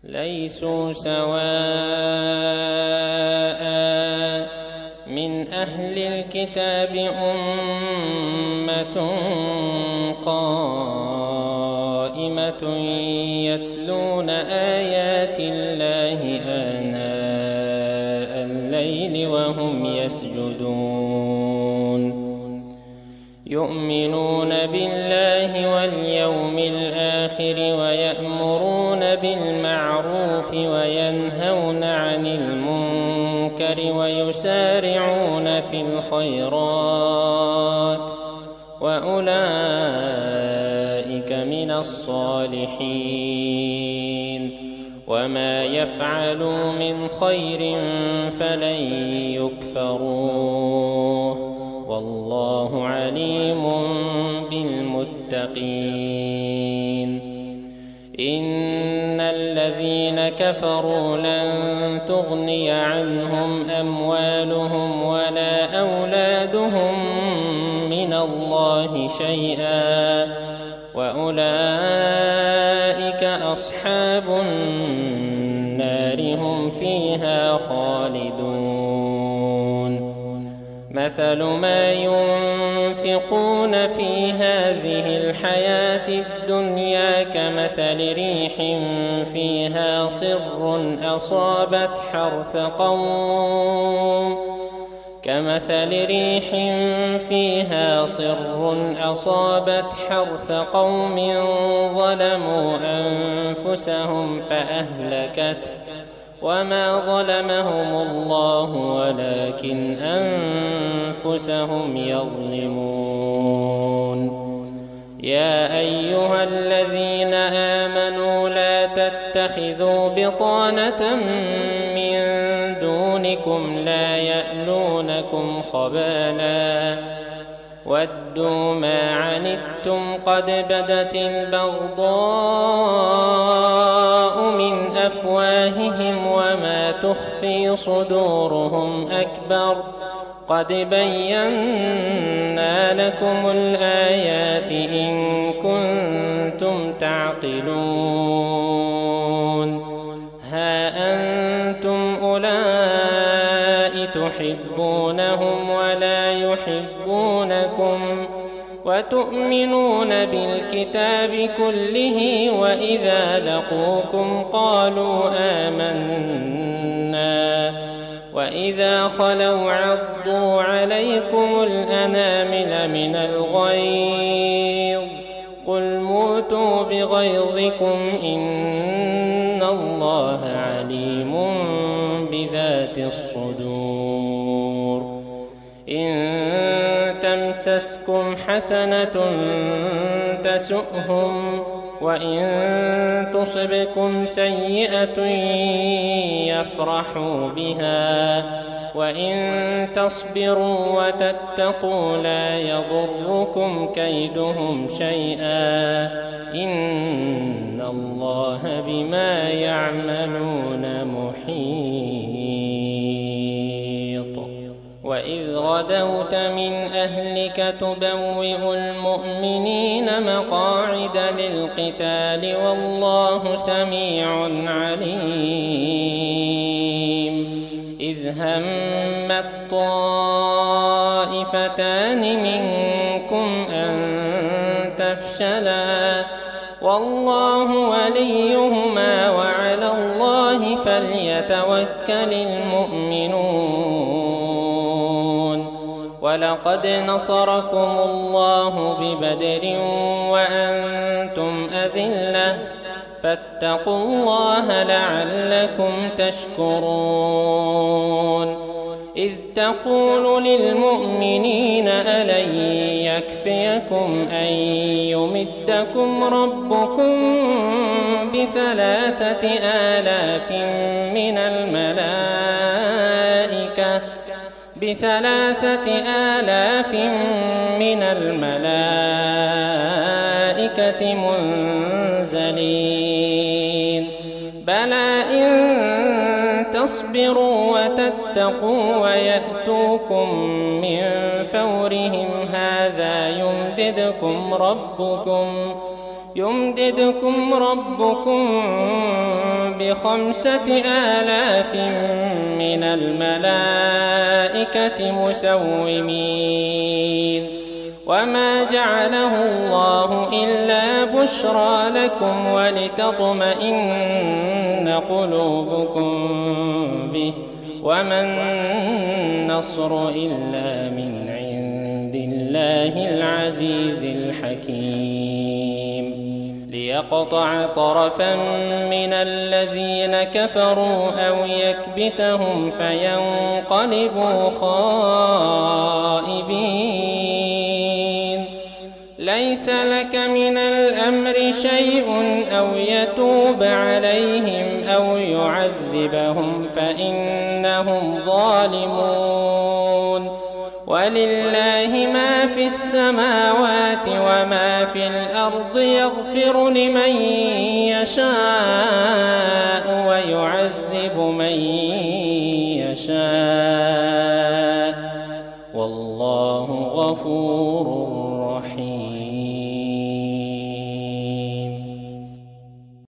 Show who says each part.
Speaker 1: ليسوا سواء من أهل الكتاب أمة قائمة يتلون آيات الله آناء الليل وهم يسجدون يؤمنون بالله واليوم الآخر ويأمرون بالمعروف وينهون عن المنكر ويسارعون في الخيرات وأولئك من الصالحين وما يفعلوا من خير فلن يكفروه والله عليم بالمتقين إن الذين كفروا لن تغني عنهم أموالهم ولا أولادهم من الله شيئا وأولئك أصحاب النار هم فيها خالدون مثل ما ينفقون في هذه الحياة الدنيا كمثل ريح فيها صر أصابت حرث قوم ظلموا أنفسهم فأهلكته وما ظلمهم الله ولكن أنفسهم يظلمون يا أيها الذين آمنوا لا تتخذوا بطانة من دونكم لا يألونكم خبالا ودوا ما عنتم قد بدت البغضاء من أفواههم وما تخفي صدورهم أكبر قد بينا لكم الآيات إن كنتم تعقلون ها أنتم أولئك تحبونهم ولا يحبونكم وتؤمنون بالكتاب كله وإذا لقوكم قالوا آمنا وإذا خلوا عضوا عليكم الأنامل من الغيظ قل موتوا بغيظكم إن الله عليم بذات الصدور إن تمسسكم حسنة تسؤهم وإن تصبكم سيئة يفرحوا بها وإن تصبروا وتتقوا لا يضركم كيدهم شيئا إن الله بما يعملون محيط وإذ غدوت من أهلك تبوئ المؤمنين مقاعد للقتال والله سميع عليم إذ همت طائفتان منكم أن تفشلا والله وليهما وعلى الله فليتوكل المؤمنون ولقد نصركم الله ببدر وأنتم أذلة فاتقوا الله لعلكم تشكرون إذ تقول للمؤمنين ألن يكفيكم أن يمدكم ربكم ب3,000 من الملائكة منزلين بلى إن تصبروا وتتقوا ويأتوكم يمددكم ربكم ب5000 من الملائكة مسومين وما جعله الله إلا بشرى لكم ولتطمئن قلوبكم به وما النصر إلا من عند الله العزيز الحكيم ليقطع طرفا من الذين كفروا أو يكبتهم فينقلبوا خائبين ليس لك من الأمر شيء أو يتوب عليهم أو يعذبهم فإنهم ظالمون ولله ما في السماوات وما في الأرض يغفر لمن يشاء ويعذب من يشاء والله غفور